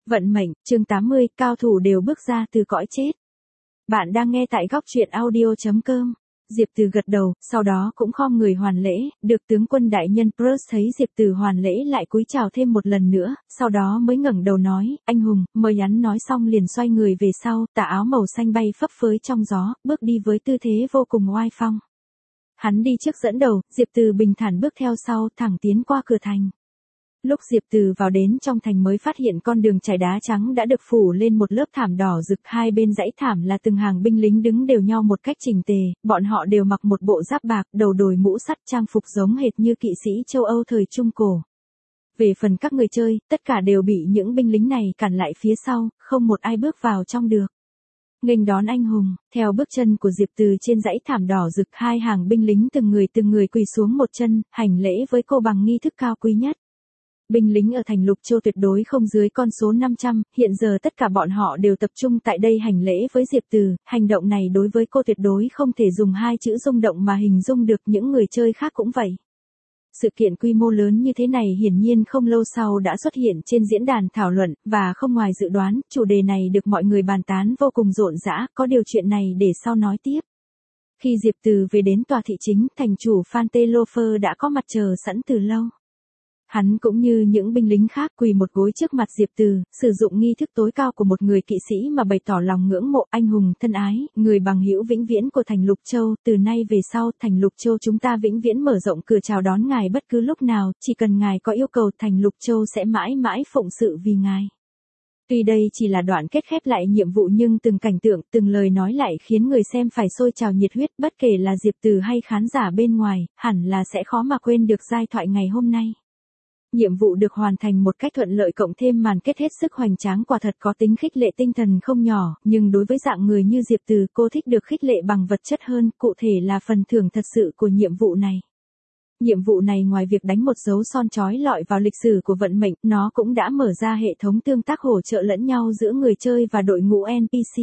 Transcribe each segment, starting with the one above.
Vận mệnh, chương 80, cao thủ đều bước ra từ cõi chết. Bạn đang nghe tại góc truyện audio.com. Diệp Từ gật đầu, sau đó cũng khom người hoàn lễ, được tướng quân đại nhân Bruce thấy Diệp Từ hoàn lễ lại cúi chào thêm một lần nữa, sau đó mới ngẩng đầu nói, anh hùng, mời hắn nói xong liền xoay người về sau, tà áo màu xanh bay phấp phới trong gió, bước đi với tư thế vô cùng oai phong. Hắn đi trước dẫn đầu, Diệp Từ bình thản bước theo sau, thẳng tiến qua cửa thành. Lúc Diệp Từ vào đến trong thành mới phát hiện con đường trải đá trắng đã được phủ lên một lớp thảm đỏ rực, hai bên dãy thảm là từng hàng binh lính đứng đều nhau một cách chỉnh tề, bọn họ đều mặc một bộ giáp bạc, đầu đội mũ sắt, trang phục giống hệt như kỵ sĩ châu Âu thời Trung Cổ. Về phần các người chơi, tất cả đều bị những binh lính này cản lại phía sau, không một ai bước vào trong được. Nghênh đón anh hùng, theo bước chân của Diệp Từ trên dãy thảm đỏ rực, hai hàng binh lính từng người quỳ xuống một chân, hành lễ với cô bằng nghi thức cao quý nhất. Binh lính ở thành Lục Châu tuyệt đối không dưới con số 500, hiện giờ tất cả bọn họ đều tập trung tại đây hành lễ với Diệp Từ, hành động này đối với cô tuyệt đối không thể dùng hai chữ rung động mà hình dung được, những người chơi khác cũng vậy. Sự kiện quy mô lớn như thế này hiển nhiên không lâu sau đã xuất hiện trên diễn đàn thảo luận, và không ngoài dự đoán, chủ đề này được mọi người bàn tán vô cùng rộn rã, có điều chuyện này để sau nói tiếp. Khi Diệp Từ về đến tòa thị chính, thành chủ Phan Tê Lô Phơ đã có mặt chờ sẵn từ lâu. Hắn cũng như những binh lính khác quỳ một gối trước mặt Diệp Từ, sử dụng nghi thức tối cao của một người kỵ sĩ mà bày tỏ lòng ngưỡng mộ, anh hùng thân ái, người bằng hữu vĩnh viễn của thành Lục Châu, từ nay về sau thành Lục Châu chúng ta vĩnh viễn mở rộng cửa chào đón ngài bất cứ lúc nào, chỉ cần ngài có yêu cầu thành Lục Châu sẽ mãi mãi phụng sự vì ngài. Tuy đây chỉ là đoạn kết khép lại nhiệm vụ nhưng từng cảnh tượng, từng lời nói lại khiến người xem phải sôi trào nhiệt huyết, bất kể là Diệp Từ hay khán giả bên ngoài, hẳn là sẽ khó mà quên được giai thoại ngày hôm nay. Nhiệm vụ được hoàn thành một cách thuận lợi cộng thêm màn kết hết sức hoành tráng quả thật có tính khích lệ tinh thần không nhỏ, nhưng đối với dạng người như Diệp Từ, cô thích được khích lệ bằng vật chất hơn, cụ thể là phần thưởng thật sự của nhiệm vụ này. Nhiệm vụ này ngoài việc đánh một dấu son chói lọi vào lịch sử của vận mệnh, nó cũng đã mở ra hệ thống tương tác hỗ trợ lẫn nhau giữa người chơi và đội ngũ NPC.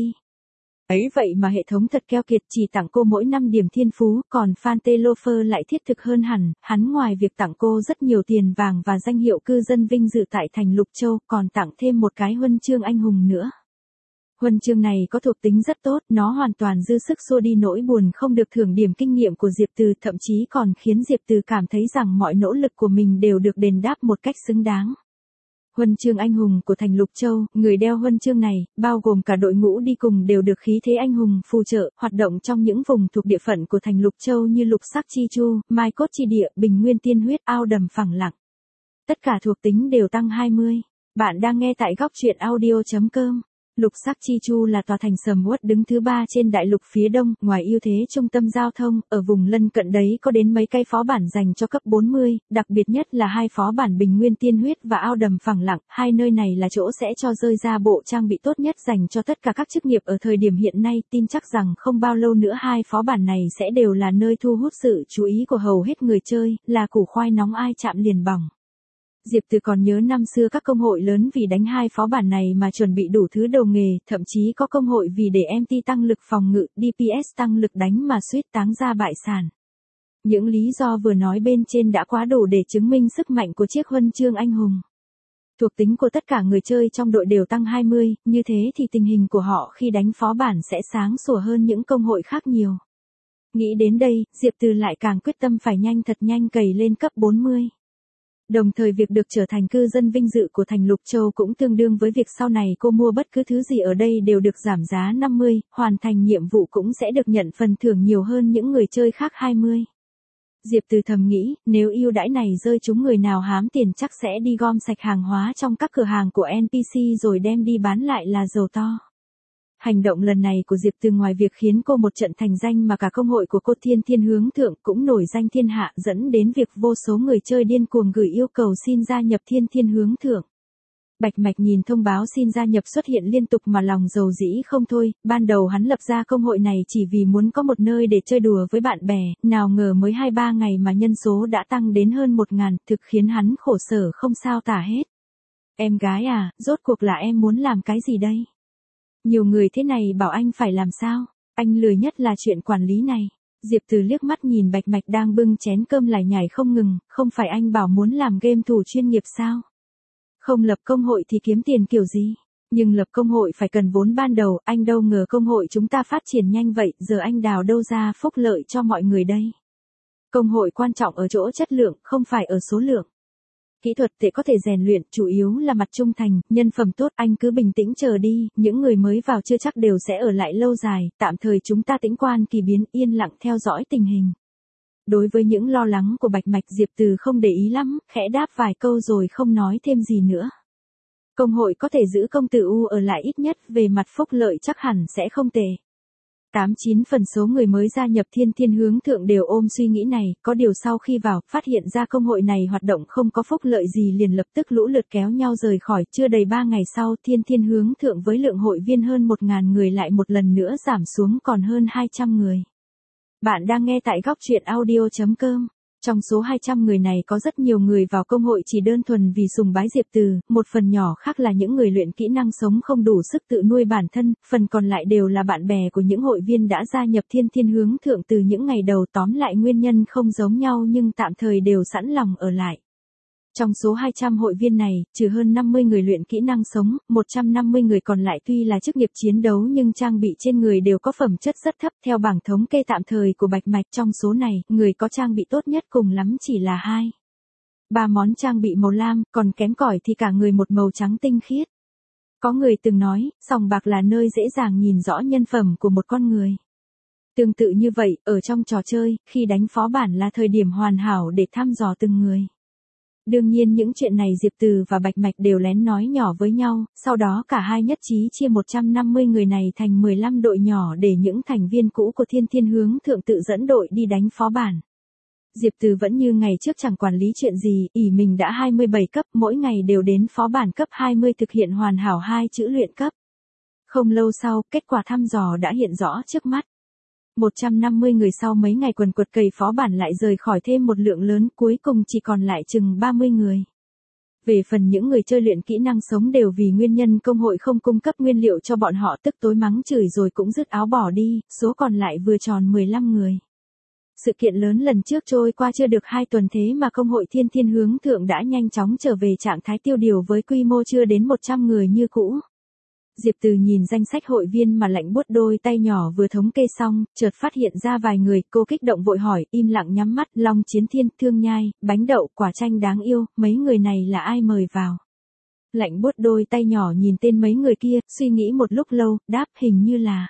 Ấy vậy mà hệ thống thật keo kiệt, chỉ tặng cô mỗi 5 điểm thiên phú, còn Phan Tê Lô Phơ lại thiết thực hơn hẳn, hắn ngoài việc tặng cô rất nhiều tiền vàng và danh hiệu cư dân vinh dự tại thành Lục Châu, còn tặng thêm một cái huân chương anh hùng nữa. Huân chương này có thuộc tính rất tốt, nó hoàn toàn dư sức xua đi nỗi buồn không được thưởng điểm kinh nghiệm của Diệp Từ, thậm chí còn khiến Diệp Từ cảm thấy rằng mọi nỗ lực của mình đều được đền đáp một cách xứng đáng. Huân chương anh hùng của thành Lục Châu, người đeo huân chương này, bao gồm cả đội ngũ đi cùng đều được khí thế anh hùng phù trợ, hoạt động trong những vùng thuộc địa phận của thành Lục Châu như Lục Sắc Chi Chu, Mai Cốt Chi Địa, Bình Nguyên Tiên Huyết, Ao Đầm Phẳng Lặng. Tất cả thuộc tính đều tăng 20. Bạn đang nghe tại góc truyện audio.com. Lục Sắc Chi Chu là tòa thành sầm uất đứng thứ 3 trên đại lục phía đông, ngoài ưu thế trung tâm giao thông, ở vùng lân cận đấy có đến mấy cái phó bản dành cho cấp 40, đặc biệt nhất là hai phó bản Bình Nguyên Tiên Huyết và Ao Đầm Phẳng Lặng, hai nơi này là chỗ sẽ cho rơi ra bộ trang bị tốt nhất dành cho tất cả các chức nghiệp ở thời điểm hiện nay, tin chắc rằng không bao lâu nữa hai phó bản này sẽ đều là nơi thu hút sự chú ý của hầu hết người chơi, là củ khoai nóng ai chạm liền bỏng. Diệp Từ còn nhớ năm xưa các công hội lớn vì đánh hai phó bản này mà chuẩn bị đủ thứ đầu nghề, thậm chí có công hội vì để MT tăng lực phòng ngự, DPS tăng lực đánh mà suýt táng ra bại sản. Những lý do vừa nói bên trên đã quá đủ để chứng minh sức mạnh của chiếc huân chương anh hùng. Thuộc tính của tất cả người chơi trong đội đều tăng 20, như thế thì tình hình của họ khi đánh phó bản sẽ sáng sủa hơn những công hội khác nhiều. Nghĩ đến đây, Diệp Từ lại càng quyết tâm phải thật nhanh cày lên cấp 40. Đồng thời việc được trở thành cư dân vinh dự của thành Lục Châu cũng tương đương với việc sau này cô mua bất cứ thứ gì ở đây đều được giảm giá 50, hoàn thành nhiệm vụ cũng sẽ được nhận phần thưởng nhiều hơn những người chơi khác 20. Diệp Từ thầm nghĩ, nếu ưu đãi này rơi trúng người nào hám tiền chắc sẽ đi gom sạch hàng hóa trong các cửa hàng của NPC rồi đem đi bán lại là giàu to. Hành động lần này của Diệp Từ ngoài việc khiến cô một trận thành danh mà cả công hội của cô Thiên Hướng Thượng cũng nổi danh thiên hạ, dẫn đến việc vô số người chơi điên cuồng gửi yêu cầu xin gia nhập Thiên Hướng Thượng. Bạch Mạch nhìn thông báo xin gia nhập xuất hiện liên tục mà lòng dầu dĩ không thôi, ban đầu hắn lập ra công hội này chỉ vì muốn có một nơi để chơi đùa với bạn bè, nào ngờ mới 2-3 ngày mà nhân số đã tăng đến hơn 1000, thực khiến hắn khổ sở không sao tả hết. Em gái à, rốt cuộc là em muốn làm cái gì đây? Nhiều người thế này bảo anh phải làm sao? Anh lười nhất là chuyện quản lý này. Diệp Từ liếc mắt nhìn Bạch Mạch đang bưng chén cơm lải nhải không ngừng, không phải anh bảo muốn làm game thủ chuyên nghiệp sao? Không lập công hội thì kiếm tiền kiểu gì? Nhưng lập công hội phải cần vốn ban đầu, anh đâu ngờ công hội chúng ta phát triển nhanh vậy, giờ anh đào đâu ra phúc lợi cho mọi người đây. Công hội quan trọng ở chỗ chất lượng, không phải ở số lượng. Kỹ thuật tệ có thể rèn luyện, chủ yếu là mặt trung thành, nhân phẩm tốt, anh cứ bình tĩnh chờ đi, những người mới vào chưa chắc đều sẽ ở lại lâu dài, tạm thời chúng ta tĩnh quan kỳ biến, yên lặng theo dõi tình hình. Đối với những lo lắng của Bạch Mạch, Diệp Từ không để ý lắm, khẽ đáp vài câu rồi không nói thêm gì nữa. Công hội có thể giữ công tử U ở lại ít nhất, về mặt phúc lợi chắc hẳn sẽ không tệ. 89 phần số người mới gia nhập Thiên Thiên Hướng Thượng đều ôm suy nghĩ này, có điều sau khi vào, phát hiện ra công hội này hoạt động không có phúc lợi gì liền lập tức lũ lượt kéo nhau rời khỏi, chưa đầy 3 ngày sau Thiên Thiên Hướng Thượng với lượng hội viên hơn 1.000 người lại một lần nữa giảm xuống còn hơn 200 người. Bạn đang nghe tại góc truyện audio.com. Trong số 200 người này có rất nhiều người vào công hội chỉ đơn thuần vì sùng bái Diệp Từ, một phần nhỏ khác là những người luyện kỹ năng sống không đủ sức tự nuôi bản thân, phần còn lại đều là bạn bè của những hội viên đã gia nhập Thiên Thiên Hướng Thượng từ những ngày đầu, tóm lại nguyên nhân không giống nhau nhưng tạm thời đều sẵn lòng ở lại. Trong số 200 hội viên này, trừ hơn 50 người luyện kỹ năng sống, 150 người còn lại tuy là chức nghiệp chiến đấu nhưng trang bị trên người đều có phẩm chất rất thấp. Theo bảng thống kê tạm thời của Bạch Mạch, trong số này, người có trang bị tốt nhất cùng lắm chỉ là 2-3 món trang bị màu lam, còn kém cỏi thì cả người một màu trắng tinh khiết. Có người từng nói, sòng bạc là nơi dễ dàng nhìn rõ nhân phẩm của một con người. Tương tự như vậy, ở trong trò chơi, khi đánh phó bản là thời điểm hoàn hảo để thăm dò từng người. Đương nhiên những chuyện này Diệp Từ và Bạch Mạch đều lén nói nhỏ với nhau, sau đó cả hai nhất trí chia 150 người này thành 15 đội nhỏ để những thành viên cũ của Thiên Thiên Hướng Thượng tự dẫn đội đi đánh phó bản. Diệp Từ vẫn như ngày trước chẳng quản lý chuyện gì, ỷ mình đã 27 cấp, mỗi ngày đều đến phó bản cấp 20 thực hiện hoàn hảo 2 chữ luyện cấp. Không lâu sau, kết quả thăm dò đã hiện rõ trước mắt. 150 người sau mấy ngày quần quật cày phó bản lại rời khỏi thêm một lượng lớn, cuối cùng chỉ còn lại chừng 30 người. Về phần những người chơi luyện kỹ năng sống đều vì nguyên nhân công hội không cung cấp nguyên liệu cho bọn họ tức tối mắng chửi rồi cũng dứt áo bỏ đi, số còn lại vừa tròn 15 người. Sự kiện lớn lần trước trôi qua chưa được 2 tuần thế mà công hội Thiên Thiên Hướng Thượng đã nhanh chóng trở về trạng thái tiêu điều với quy mô chưa đến 100 người như cũ. Diệp Từ nhìn danh sách hội viên mà lạnh buốt đôi tay nhỏ vừa thống kê xong, chợt phát hiện ra vài người, cô kích động vội hỏi, im lặng nhắm mắt, Long Chiến Thiên, Thương Nhai, Bánh Đậu, Quả Chanh đáng yêu, mấy người này là ai mời vào? Lạnh buốt đôi tay nhỏ nhìn tên mấy người kia, suy nghĩ một lúc lâu, đáp hình như là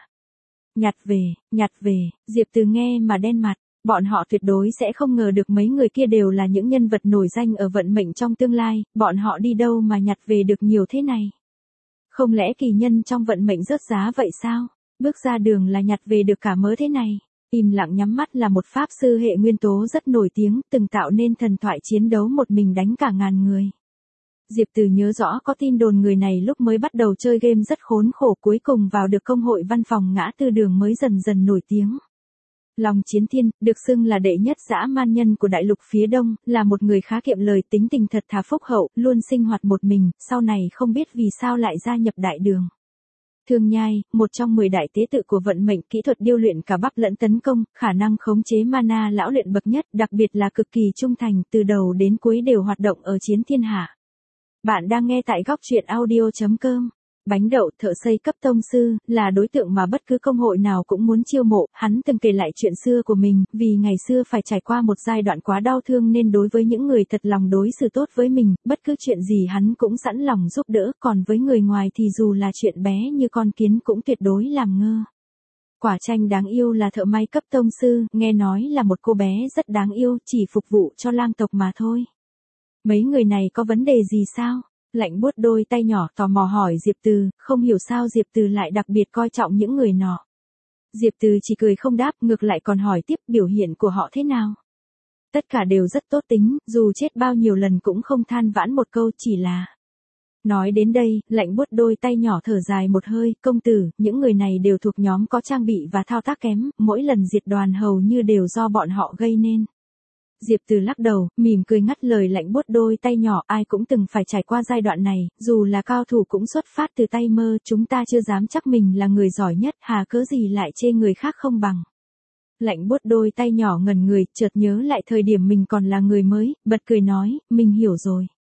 nhặt về, Diệp Từ nghe mà đen mặt. Bọn họ tuyệt đối sẽ không ngờ được mấy người kia đều là những nhân vật nổi danh ở vận mệnh trong tương lai, bọn họ đi đâu mà nhặt về được nhiều thế này? Không lẽ kỳ nhân trong vận mệnh rớt giá vậy sao? Bước ra đường là nhặt về được cả mớ thế này. Im lặng nhắm mắt là một pháp sư hệ nguyên tố rất nổi tiếng, từng tạo nên thần thoại chiến đấu một mình đánh cả ngàn người. Diệp Từ nhớ rõ có tin đồn người này lúc mới bắt đầu chơi game rất khốn khổ, cuối cùng vào được công hội văn phòng ngã tư đường mới dần dần nổi tiếng. Long Chiến Thiên, được xưng là đệ nhất dã man nhân của đại lục phía đông, là một người khá kiệm lời, tính tình thật thà phúc hậu, luôn sinh hoạt một mình, sau này không biết vì sao lại gia nhập đại đường. Thương Nhai, một trong 10 đại tế tự của vận mệnh, kỹ thuật điêu luyện cả bắp lẫn tấn công, khả năng khống chế mana lão luyện bậc nhất, đặc biệt là cực kỳ trung thành, từ đầu đến cuối đều hoạt động ở chiến thiên hạ. Bạn đang nghe tại góc truyện audio.com. Bánh Đậu, thợ xây cấp tông sư, là đối tượng mà bất cứ công hội nào cũng muốn chiêu mộ. Hắn từng kể lại chuyện xưa của mình, vì ngày xưa phải trải qua một giai đoạn quá đau thương nên đối với những người thật lòng đối xử tốt với mình, bất cứ chuyện gì hắn cũng sẵn lòng giúp đỡ, còn với người ngoài thì dù là chuyện bé như con kiến cũng tuyệt đối làm ngơ. Quả Chanh đáng yêu là thợ may cấp tông sư, nghe nói là một cô bé rất đáng yêu, chỉ phục vụ cho lang tộc mà thôi. Mấy người này có vấn đề gì sao? Lạnh buốt đôi tay nhỏ tò mò hỏi Diệp Từ, không hiểu sao Diệp Từ lại đặc biệt coi trọng những người nọ. Diệp Từ chỉ cười không đáp, ngược lại còn hỏi tiếp biểu hiện của họ thế nào. Tất cả đều rất tốt tính, dù chết bao nhiêu lần cũng không than vãn một câu, chỉ là... Nói đến đây, lạnh buốt đôi tay nhỏ thở dài một hơi, công tử, những người này đều thuộc nhóm có trang bị và thao tác kém, mỗi lần diệt đoàn hầu như đều do bọn họ gây nên. Diệp Từ lắc đầu, mỉm cười ngắt lời lạnh buốt đôi tay nhỏ, ai cũng từng phải trải qua giai đoạn này, dù là cao thủ cũng xuất phát từ tay mơ, chúng ta chưa dám chắc mình là người giỏi nhất, hà cớ gì lại chê người khác không bằng. Lạnh buốt đôi tay nhỏ ngẩn người, chợt nhớ lại thời điểm mình còn là người mới, bật cười nói, mình hiểu rồi.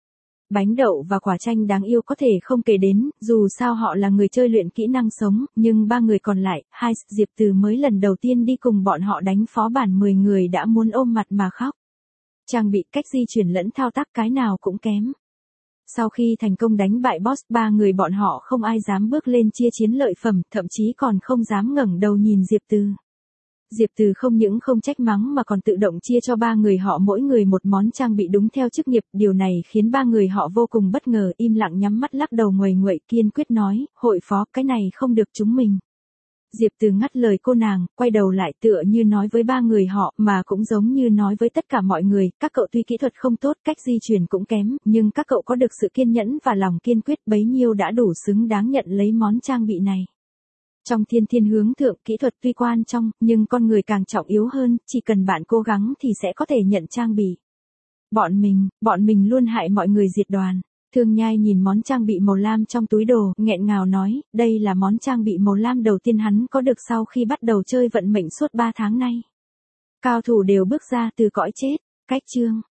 Bánh đậu và quả chanh đáng yêu có thể không kể đến, dù sao họ là người chơi luyện kỹ năng sống, nhưng ba người còn lại, Diệp Từ mới lần đầu tiên đi cùng bọn họ đánh phó bản 10 người đã muốn ôm mặt mà khóc. Trang bị, cách di chuyển lẫn thao tác cái nào cũng kém. Sau khi thành công đánh bại boss, ba người bọn họ không ai dám bước lên chia chiến lợi phẩm, thậm chí còn không dám ngẩng đầu nhìn Diệp Từ. Diệp Từ không những không trách mắng mà còn tự động chia cho ba người họ mỗi người một món trang bị đúng theo chức nghiệp, điều này khiến ba người họ vô cùng bất ngờ, im lặng nhắm mắt lắc đầu nguầy nguậy, kiên quyết nói, hội phó, cái này không được chúng mình. Diệp Từ ngắt lời cô nàng, quay đầu lại tựa như nói với ba người họ, mà cũng giống như nói với tất cả mọi người, các cậu tuy kỹ thuật không tốt, cách di chuyển cũng kém, nhưng các cậu có được sự kiên nhẫn và lòng kiên quyết bấy nhiêu đã đủ xứng đáng nhận lấy món trang bị này. Trong thiên hướng thượng, kỹ thuật tuy quan trọng, nhưng con người càng trọng yếu hơn, chỉ cần bạn cố gắng thì sẽ có thể nhận trang bị. Bọn mình luôn hại mọi người diệt đoàn. Thương Nhai nhìn món trang bị màu lam trong túi đồ, nghẹn ngào nói, đây là món trang bị màu lam đầu tiên hắn có được sau khi bắt đầu chơi vận mệnh suốt 3 tháng nay. Cao thủ đều bước ra từ cõi chết, cách chương.